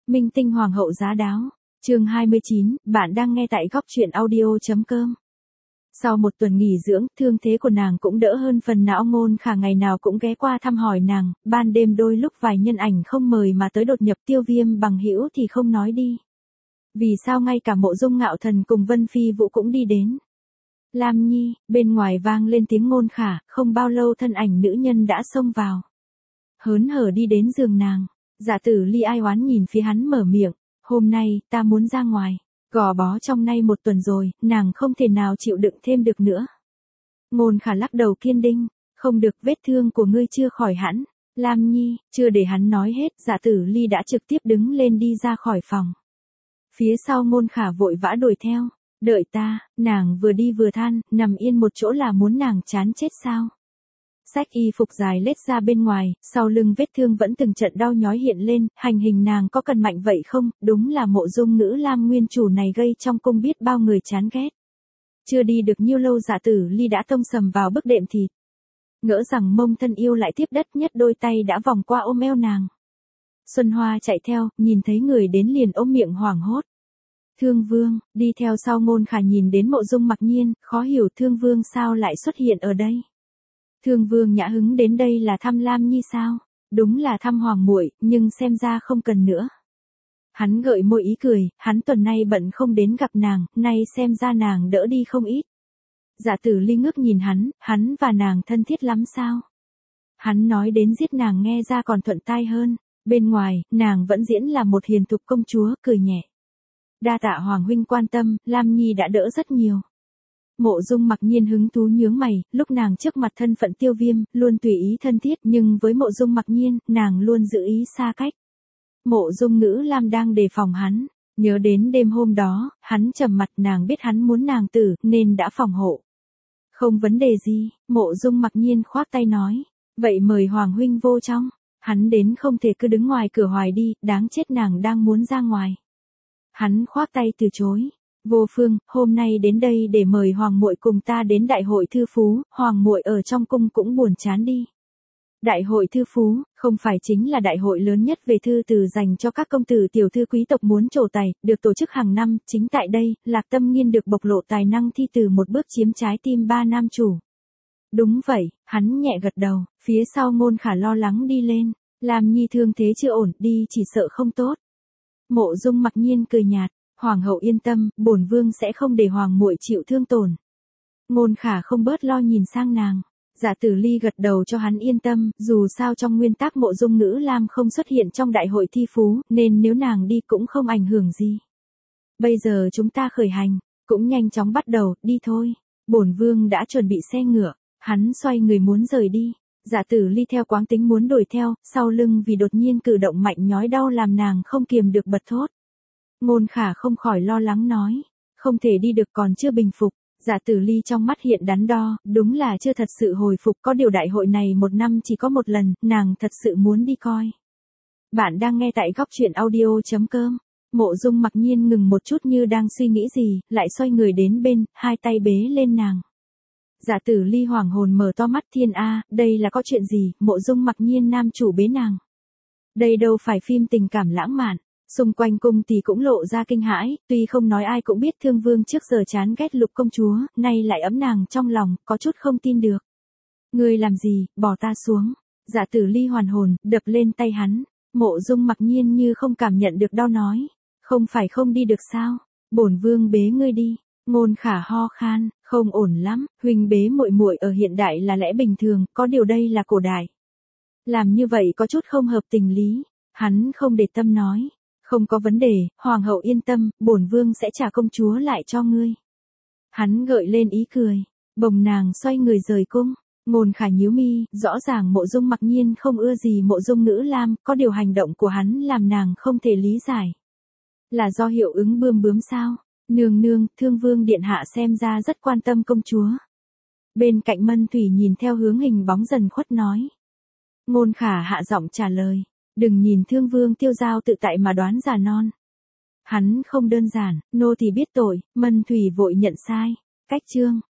Minh tinh hoàng hậu giá đáo. Chương 29, bạn đang nghe tại góc truyện audio.com. Sau một tuần nghỉ dưỡng, thương thế của nàng cũng đỡ hơn phần nào. Ngôn Khả ngày nào cũng ghé qua thăm hỏi nàng, ban đêm đôi lúc vài nhân ảnh không mời mà tới đột nhập. Tiêu Viêm bằng hữu thì không nói đi. Vì sao ngay cả Mộ Dung Ngạo Thần cùng Vân Phi Vũ cũng đi đến. Lam Nhi, bên ngoài vang lên tiếng Ngôn Khả, không bao lâu thân ảnh nữ nhân đã xông vào. Hớn hở đi đến giường nàng. Dạ Tử Ly ai oán nhìn phía hắn mở miệng, hôm nay, ta muốn ra ngoài, gò bó trong nay một tuần rồi, nàng không thể nào chịu đựng thêm được nữa. Ngôn Khả lắc đầu kiên định, không được, vết thương của ngươi chưa khỏi hẳn. Lam Nhi, chưa để hắn nói hết, Dạ Tử Ly đã trực tiếp đứng lên đi ra khỏi phòng. Phía sau Ngôn Khả vội vã đuổi theo, đợi ta, nàng vừa đi vừa than, nằm yên một chỗ là muốn nàng chán chết sao. Xách y phục dài lết ra bên ngoài, sau lưng vết thương vẫn từng trận đau nhói hiện lên, hành hình nàng có cần mạnh vậy không, đúng là Mộ Dung Ngữ Lam nguyên chủ này gây trong cung biết bao người chán ghét. Chưa đi được nhiêu lâu Dạ Tử Ly đã tông sầm vào bức đệm thịt. Ngỡ rằng mông thân yêu lại tiếp đất nhất, đôi tay đã vòng qua ôm eo nàng. Xuân Hoa chạy theo, nhìn thấy người đến liền ôm miệng hoảng hốt. Thương Vương, đi theo sau Ngôn Khả nhìn đến Mộ Dung Mặc Nhiên, khó hiểu Thương Vương sao lại xuất hiện ở đây. Thương Vương nhã hứng đến đây là thăm Lam Nhi sao? Đúng là thăm hoàng muội, nhưng xem ra không cần nữa. Hắn gợi môi ý cười, hắn tuần nay bận không đến gặp nàng, nay xem ra nàng đỡ đi không ít. Dạ Tử Ly ngước nhìn hắn và nàng thân thiết lắm sao? Hắn nói đến giết nàng nghe ra còn thuận tai hơn, bên ngoài, nàng vẫn diễn là một hiền thục công chúa, cười nhẹ. Đa tạ Hoàng huynh quan tâm, Lam Nhi đã đỡ rất nhiều. Mộ Dung Mặc Nhiên hứng thú nhướng mày, lúc nàng trước mặt thân phận Tiêu Viêm, luôn tùy ý thân thiết, nhưng với Mộ Dung Mặc Nhiên, nàng luôn giữ ý xa cách. Mộ Dung Ngữ Lam đang đề phòng hắn, nhớ đến đêm hôm đó, hắn trầm mặt, nàng biết hắn muốn nàng tử, nên đã phòng hộ. Không vấn đề gì, Mộ Dung Mặc Nhiên khoác tay nói, vậy mời Hoàng huynh vô trong, hắn đến không thể cứ đứng ngoài cửa hoài đi, đáng chết nàng đang muốn ra ngoài. Hắn khoác tay từ chối. Vô Phương, hôm nay đến đây để mời hoàng muội cùng ta đến đại hội thư phú, hoàng muội ở trong cung cũng buồn chán đi. Đại hội thư phú, không phải chính là đại hội lớn nhất về thư từ dành cho các công tử tiểu thư quý tộc muốn trổ tài, được tổ chức hàng năm, chính tại đây, Lạc Tâm Nghiên được bộc lộ tài năng thi từ một bước chiếm trái tim ba nam chủ. Đúng vậy, hắn nhẹ gật đầu, phía sau Ngôn Khả lo lắng đi lên, Lam Nhi thương thế chưa ổn, đi chỉ sợ không tốt. Mộ Dung Mặc Nhiên cười nhạt. Hoàng hậu yên tâm, bổn vương sẽ không để hoàng muội chịu thương tổn. Ngôn Khả không bớt lo nhìn sang nàng. Dạ Tử Ly gật đầu cho hắn yên tâm, dù sao trong nguyên tắc Mộ Dung Ngữ Lam không xuất hiện trong đại hội thi phú, nên nếu nàng đi cũng không ảnh hưởng gì. Bây giờ chúng ta khởi hành, cũng nhanh chóng bắt đầu, đi thôi. Bổn vương đã chuẩn bị xe ngựa, hắn xoay người muốn rời đi. Dạ Tử Ly theo quáng tính muốn đuổi theo, sau lưng vì đột nhiên cử động mạnh nhói đau làm nàng không kiềm được bật thốt. Ngôn Khả không khỏi lo lắng nói, không thể đi được còn chưa bình phục. Dạ Tử Ly trong mắt hiện đắn đo, đúng là chưa thật sự hồi phục, có điều đại hội này một năm chỉ có một lần, nàng thật sự muốn đi coi. Bạn đang nghe tại góc truyện audio.com. Mộ Dung Mặc Nhiên ngừng một chút như đang suy nghĩ gì, lại xoay người đến bên, hai tay bế lên nàng. Dạ Tử Ly hoảng hồn mở to mắt, thiên a, đây là có chuyện gì? Mộ Dung Mặc Nhiên nam chủ bế nàng. Đây đâu phải phim tình cảm lãng mạn. Xung quanh cung thì cũng lộ ra kinh hãi, tuy không nói ai cũng biết Thương Vương trước giờ chán ghét Lục công chúa, nay lại ấm nàng trong lòng, có chút không tin được. Ngươi làm gì, bỏ ta xuống. Dạ Tử Ly hoàn hồn, đập lên tay hắn. Mộ Dung Mặc Nhiên như không cảm nhận được đau nói, không phải không đi được sao? Bổn vương bế ngươi đi. Ngôn Khả ho khan, không ổn lắm, huynh bế muội muội ở hiện đại là lẽ bình thường, có điều đây là cổ đại. Làm như vậy có chút không hợp tình lý. Hắn không để tâm nói. Không có vấn đề, hoàng hậu yên tâm, bổn vương sẽ trả công chúa lại cho ngươi. Hắn gợi lên ý cười, bồng nàng xoay người rời cung. Ngôn Khả nhíu mi, rõ ràng Mộ Dung Mặc Nhiên không ưa gì Mộ Dung Ngữ Lam, có điều hành động của hắn làm nàng không thể lý giải. Là do hiệu ứng bươm bướm sao? Nương nương, Thương Vương điện hạ xem ra rất quan tâm công chúa. Bên cạnh Mân Thủy nhìn theo hướng hình bóng dần khuất nói. Ngôn Khả hạ giọng trả lời. Đừng nhìn Thương Vương tiêu dao tự tại mà đoán già non. Hắn không đơn giản, nô tỳ biết tội, Mân Thủy vội nhận sai. Cách chương.